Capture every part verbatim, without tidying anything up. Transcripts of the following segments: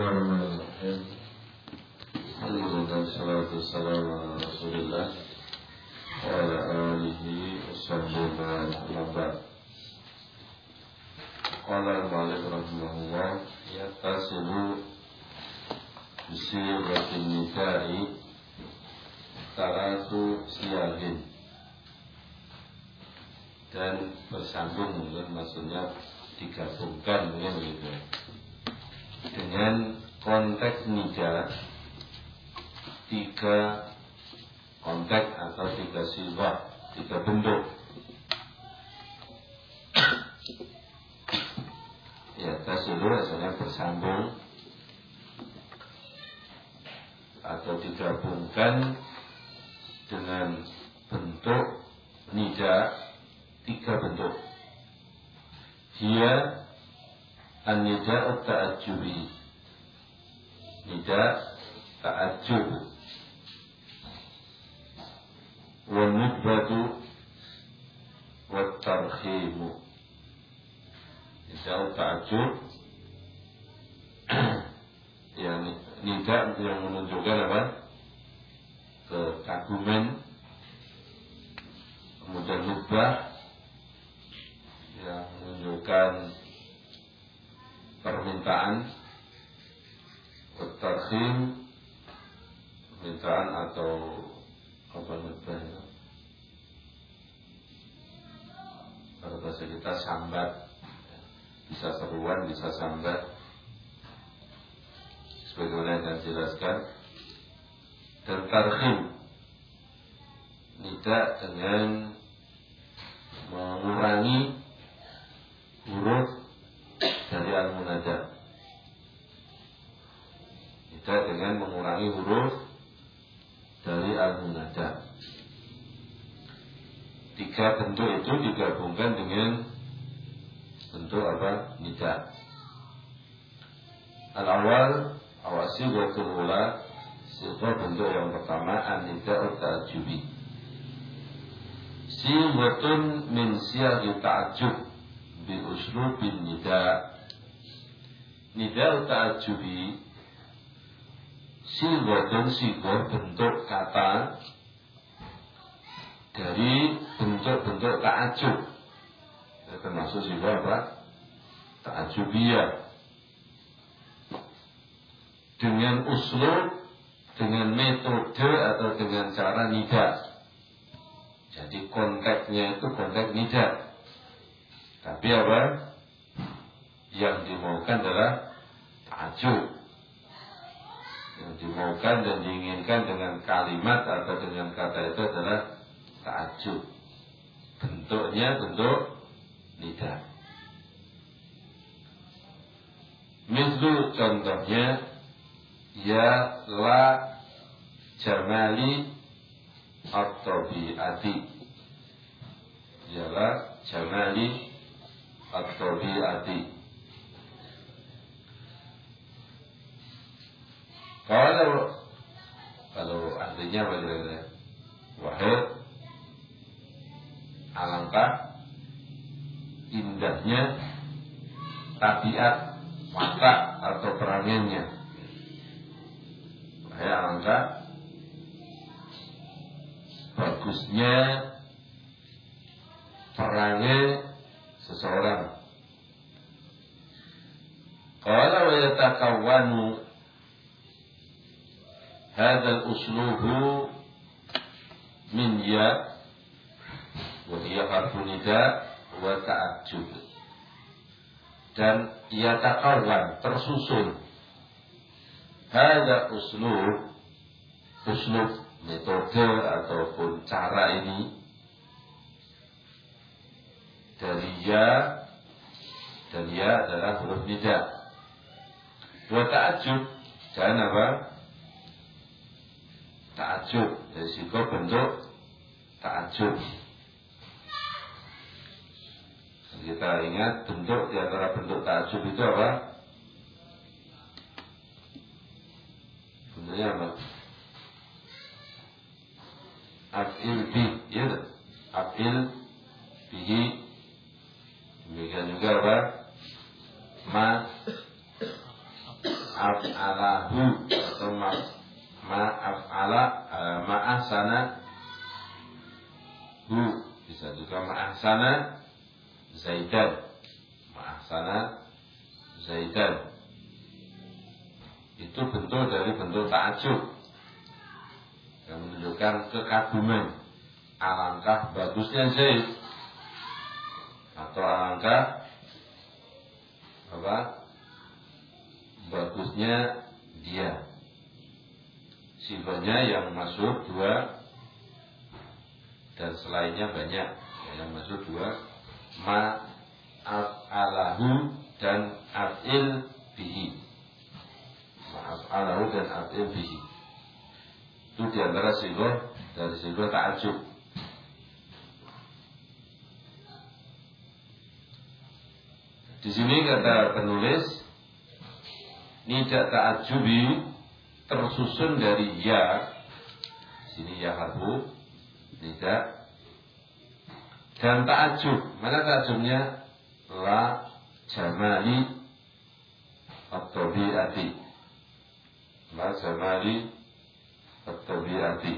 Bismillahirrahmanirrahim. Alhamdulillah, salatu wassalamu ala Rasulillah wa ala alihi wa sahbihi wa ba'd. Qala al-mu'allif rahimahullah, yattasilu bisiratin nikahi taratu siyagin, dan bersambung mungkin maksudnya digabungkan mungkin begitu dengan konteks nida, tiga konteks atau tiga sifat, tiga bentuk. Ya, tasilu asalnya bersambung atau digabungkan dengan bentuk nida, tiga bentuk. Dia an-nida'u ta'ajjubi, nida ta'ajjub, wa nudbatu wa tarhimu. Nida'u ta'ajjub, yang nida yang menunjukkan apa? Kekaguman. Kemudian nudbah yang menunjukkan permintaan, tarhim, permintaan atau apa namanya, kalau bahasa kita sambat, bisa seruan, bisa sambat, sebagaimana yang dijelaskan. Dan tarhim, nida dengan mengurangi huruf dari al-munada, nida dengan mengurangi huruf dari al-munada. Tiga bentuk itu digabungkan dengan bentuk apa? Nida. Al-awal, awasi wa kulula, sifat bentuk yang pertama an-nida'u ta'ajjubi, siwatun min siyaghi ta'ajjub bi uslubin nida. Nida'u ta'ajjubi siwatun, siwat bentuk kata dari bentuk-bentuk ta'ajjub, termasuk siwat apa? Ta'ajjubiyah, dengan uslub, dengan metode atau dengan cara nida. Jadi konteksnya itu konteks nida, tapi apa? Yang dimaukan adalah ta'ajjub. Yang dimaukan dan diinginkan dengan kalimat atau dengan kata itu adalah ta'ajjub. Bentuknya bentuk nida. Mislu, contohnya, ya la jamali at-tabi'ati, ya la jamali at-tabi'ati. Kalau kalau artinya bagaimana? Wahai, alangkah indahnya tabiat, watak atau perangannya. Wahai, alangkah bagusnya perangai seseorang. Qala wa yatakawwanu hadzal uslubu min ya wa hiya harfu nida wa ta'ajjub. Dan yatakawwan, tersusun, hadza uslub, uslub metode ataupun cara ini dari ya, dan ya adalah huruf nida, wa ta'ajjub, dan apa? Ta'ajjub, dari situ bentuk ta'ajjub. Kita ingat bentuk di antara bentuk ta'ajjub itu apa? Bentuknya apa? Af'il bi, ya, af'il bihi. Demikian juga apa? Ma af'alahu atau ma ma'af'ala uh, ma'ahsana hu, bisa juga ma'ahsana Zaidan, ma'ahsana Zaidan. Itu bentuk dari bentuk ta'ajub yang menunjukkan kekaguman, alangkah bagusnya Zaid, atau alangkah apa bagusnya dia. Sifatnya yang masuk dua dan selainnya banyak. Yang masuk dua, ma af'alahu dan af'il bihi. Ma af'alahu dan af'il bihi. Itu diantara sigoh dari sigoh ta'ajub. Di sini kata penulis, nida ta'ajubi tersusun dari ya, sini ya harfu nida, dan ta'ajub. Mana ta'ajubnya? La jamali at-tabi'ati, la jamali at-tabi'ati.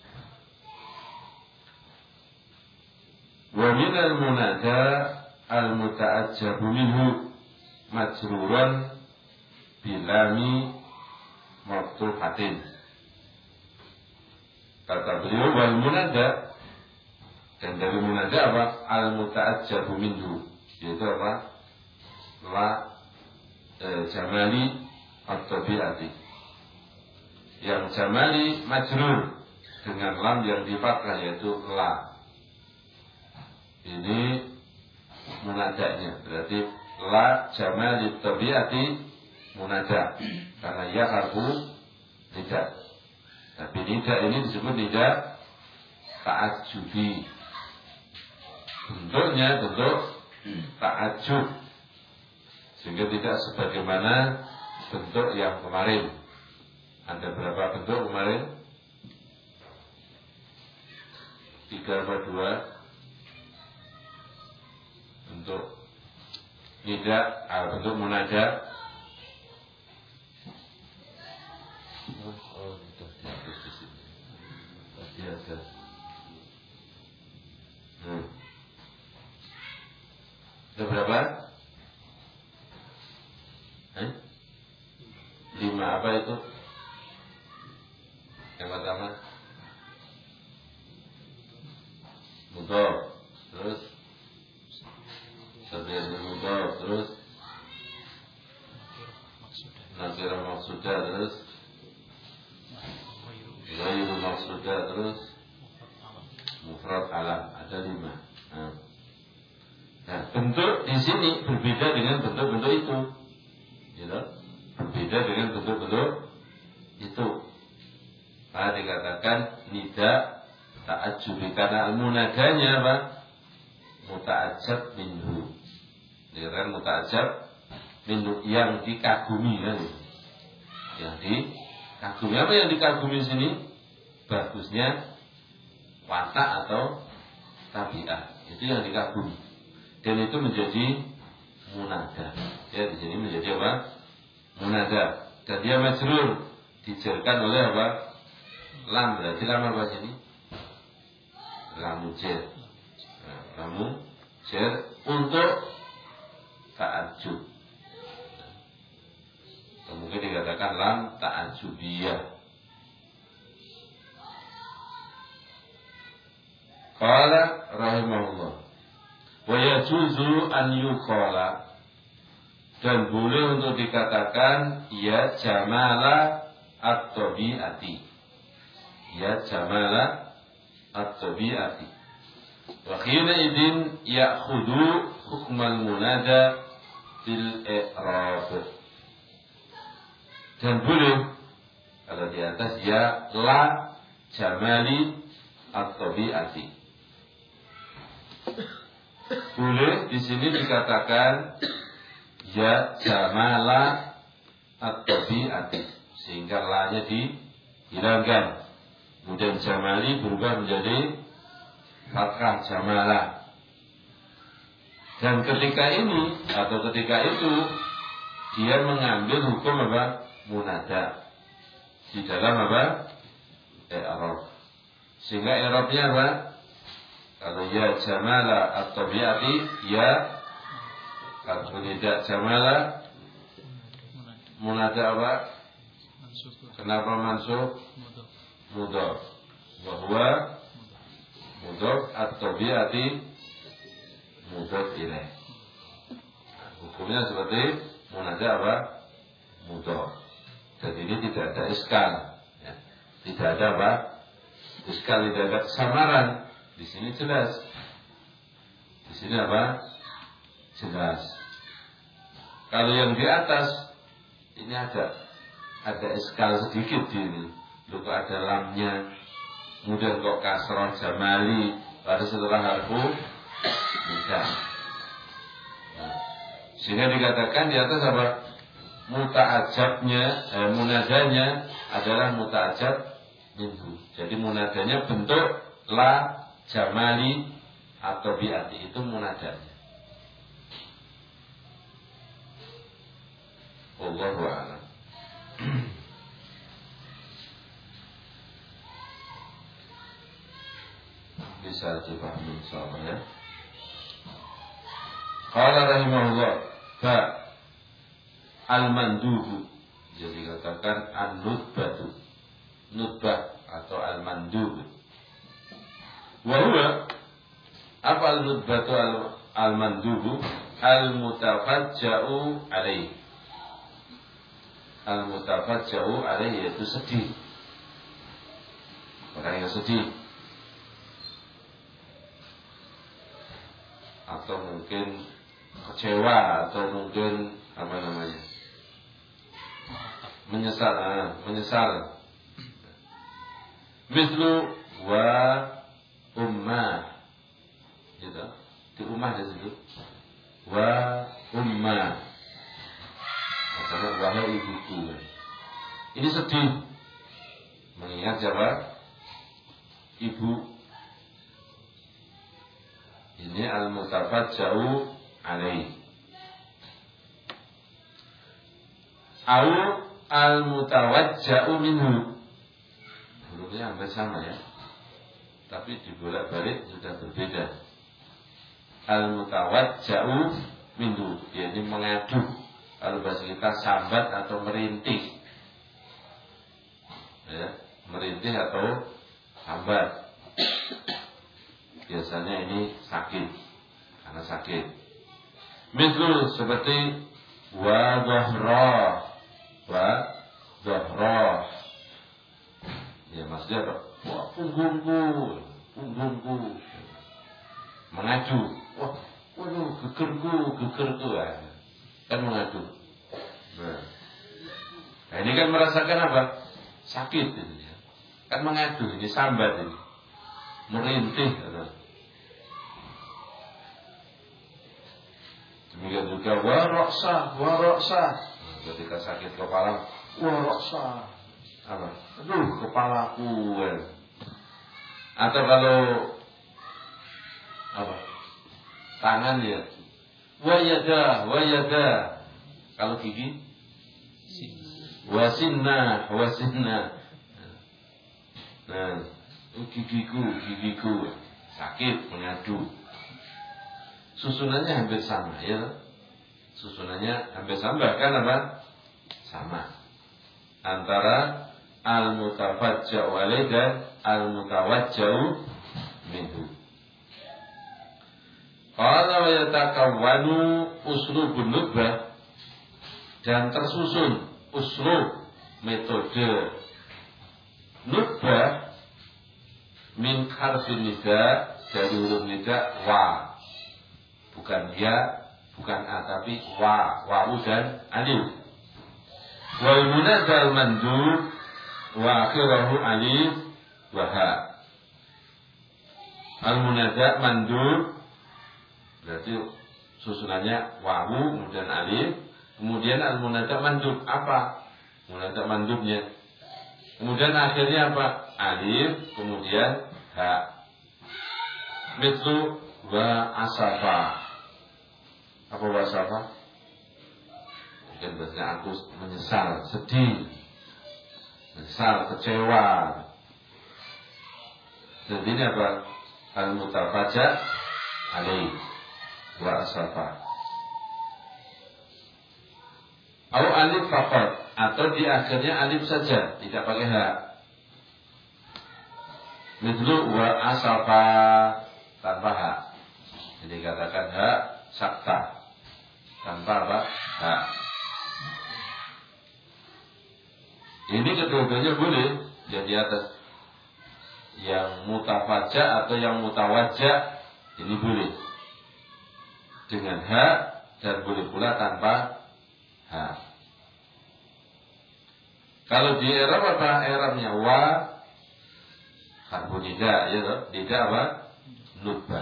Wa minal munada al-muta'ajjabu minhu majruran bilami maftuhatin. Kata beliau, wal munada, dan dari munada apa? Al-muta'ajjabu minhu, yaitu apa? La e, jamali at-tabi'ati. Yang jamali majrur dengan lam yang difathah, yaitu la. Ini munadanya, berarti la jamali at-tabi'ati munada, karena ya harfu tidak. Tapi nida ini disebut nida ta'ajubi. Bentuknya bentuk ta'ajub, sehingga tidak sebagaimana bentuk yang kemarin. Ada berapa bentuk kemarin? Tiga atau dua bentuk nida, ah, bentuk munada. Oh, itu dihapus di sini. Tadi ada. Hmm. Ada berapa? Eh? Lima apa itu? Yang pertama mudhaf, terus sabir mudhaf, terus nakirah maqsudah, terus ghairu maqsudah, terus mufrad alam. Ada lima. Nah, nah bentuk di sini berbeda dengan bentuk-bentuk itu, gitu? Berbeda dengan bentuk-bentuk itu. Nah, dikatakan nida ta'ajubi, karena munadanya apa? Muta'ajab minhu. Dikatakan muta'ajab minhu, yang dikagumi, kan? Yang dikagumi. Apa yang dikagumi sini? Bagusnya watak atau tabiat. Itu yang dikagumi. Dan itu menjadi munada. Ya, di sini menjadi apa? Munada. Dan dia majrur, dijarkan oleh apa? Lam. Berarti lam apa sini? Lamu jer. Nah, lamu jer untuk ta'ajub. Mungkin dikatakan lam ta'ajubiyah. Qala rahimahullah, wa yajuzu an yuqala, dan boleh untuk dikatakan ya jamala at-tabi'ati, ya jamala at-tabi'ati. Wa khina idin ya'khudu hukmal munada fil i'rab. Dan boleh kalau di atas ya la jamali at-tabi'ati. Boleh di sini dikatakan ya jamala at-tabi'ati, sehingga la-nya dihilangkan. Kemudian jamali berubah menjadi fathah jamala. Dan ketika ini atau ketika itu dia mengambil hukum apa? Munada di dalam apa? I'rab. Sehingga i'rabnya apa? Kalau ya jamala at-tabi'ati ya, kalau tidak jamala munada apa? Kenapa mansub? Mudhaf. Wa huwa mudhaf at-tabi'ati mudhaf ilaih. Hukumnya seperti munada apa? Mudhaf. Dan ini tidak ada iskal, ya. Tidak ada apa? Iskal, tidak ada kesamaran. Di sini jelas. Di sini apa? Jelas. Kalau yang di atas ini ada ada iskal sedikit di ini. Lalu kok ada lamnya, kemudian kok kasroh jamali, pada setelah harfu tidak. Nah, sehingga dikatakan di atas apa? Muta'ajabnya, eh, munadanya adalah muta'ajab minhu. Jadi munadanya bentuk la jamali atau bi'ati, itu munadanya. Wallahu a'lam. Bisa dipahami insyaallah ya. Qala rahimahullah fa al-mandubu, jadi katakan an-nutbatu, nutbah atau al-mandub. Wa huwa, apa al-nutbatu al-mandubu? Al-mutafajja'u alaih. Al-mutafajja'u alaih yaitu sedih, orang yang sedih, atau mungkin kecewa, atau mungkin apa namanya, menyesal, ah, menyesal. Mislu wa ummah, gitu, di ummah di situ. Wa ummah, maksudnya wahai ibuku. Ini sedih, mengingat siapa? Ibu. Ini al-mutafajja'u alaih. Au al-mutawajja'u minhu. Hurufnya hampir sama ya, tapi dibolak-balik sudah berbeda. Al-mutawajja'u minhu, dia ini mengadu. Kalau bahasa kita sambat atau merintih, ya, merintih atau sambat. Biasanya ini sakit, karena sakit. Misal seperti wa dhahra, wa dhahra. Ya maksudnya apa? Wah, punggungku, punggungku. Mengadu. Wah, waduh, gegerku, gegerku. Kan mengadu. Nah, nah ini kan merasakan apa? Sakit ini. Kan mengadu, ini sambat ini. Merintih. Demikian juga waroksa, waroksa. Nah, ketika sakit kepala, waroksa. Apa? Aduh, kepalaku. Atau kalau apa? Tangan ya. Wayada, wayada. Kalau gigi, wasinna, wasinna. Nah, gigiku, gigiku sakit, mengadu. Susunannya hampir sama ya. Susunannya hampir sama, bahkan apa? Sama. Antara al-mutafajja'u alaih dan al-mutawajja'u minhu. Qala wa yatakawwanu uslubun nutbah, dan tersusun uslub, metode nutbah min harfin nida, dari huruf nida wa, bukan ya, bukan a, tapi wa, wa'u dan alif. Wal munada al mandub wa akhirahu alif wa ha. Al munada mandub berarti susunannya wa'u kemudian alif, kemudian al munada mandub. Apa munada mandubnya? Kemudian akhirnya apa? Alif kemudian ha. Mithlu wa asafa. Apa wa asafa? Mungkin bahasanya aku menyesal, sedih, menyesal, kecewa. Jadi ini apa? Al-mutafaja alaih wa asafa. Au alif faqat, atau di akhirnya alif saja, tidak pakai ha. Mithlu wa asafa tanpa ha. Jadi katakan ha sakta tanpa apa? Ha. Ini kedua-duanya boleh. Yang di atas yang mutafaja atau yang mutawajja ini boleh dengan ha, dan boleh pula tanpa ha. Kalau di i'rab apa i'rabnya? Wa harfu nida, ya toh? Nida apa? Nubba.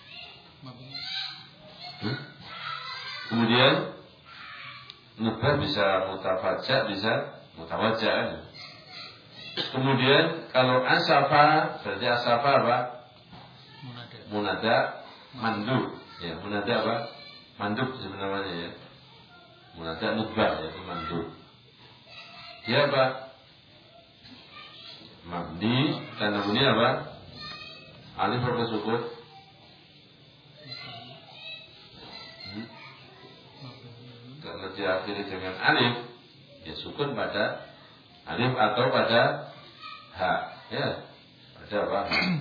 Hmm? Kemudian nubba bisa mutafaja, bisa mutawajja kan? Kemudian kalau asafa, berarti asafa apa? Munada. Munada mandub. Ya, munada apa? Mandub sebenarnya ya. Munada nubba, yaitu mandub. Dia apa? Mabni, tanda bunyi apa? Alif apa sukun? Hmm? Kalau diakhiri dengan alif, ya sukun pada alif atau pada ha, ya, pada apa?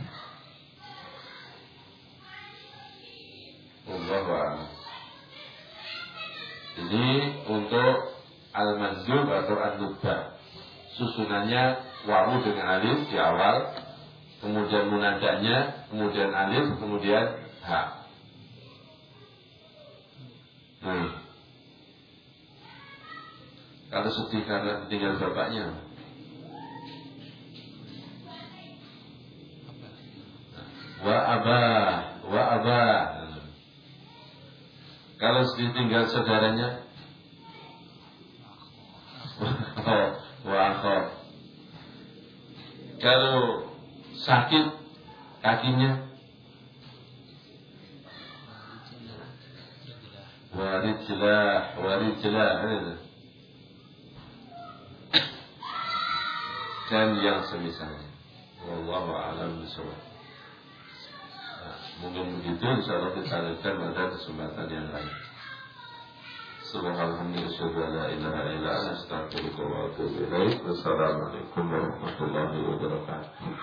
Wallahu a'lam. Ini untuk al-mandub atau an-nubba. Susunannya wawu dengan alif di awal, kemudian munadanya, kemudian alif, kemudian ha. Hmm. Kalau sedih karena ditinggal bapaknya, wa abah, wa abah. Kalau sedih tinggal saudaranya, wa akhor. Kalau sakit kakinya, warijlah, warijlah. Dan yang semisalnya. Wallahu a'lam bishawab. Nah, mungkin begitu, insyaallah kita lanjutkan pada kesempatan yang lain. Subhanallah, asyhadu an la ilaha illa anta, astaghfiruka wa atubu ilaik. Wassalamualaikum warahmatullahi wabarakatuh.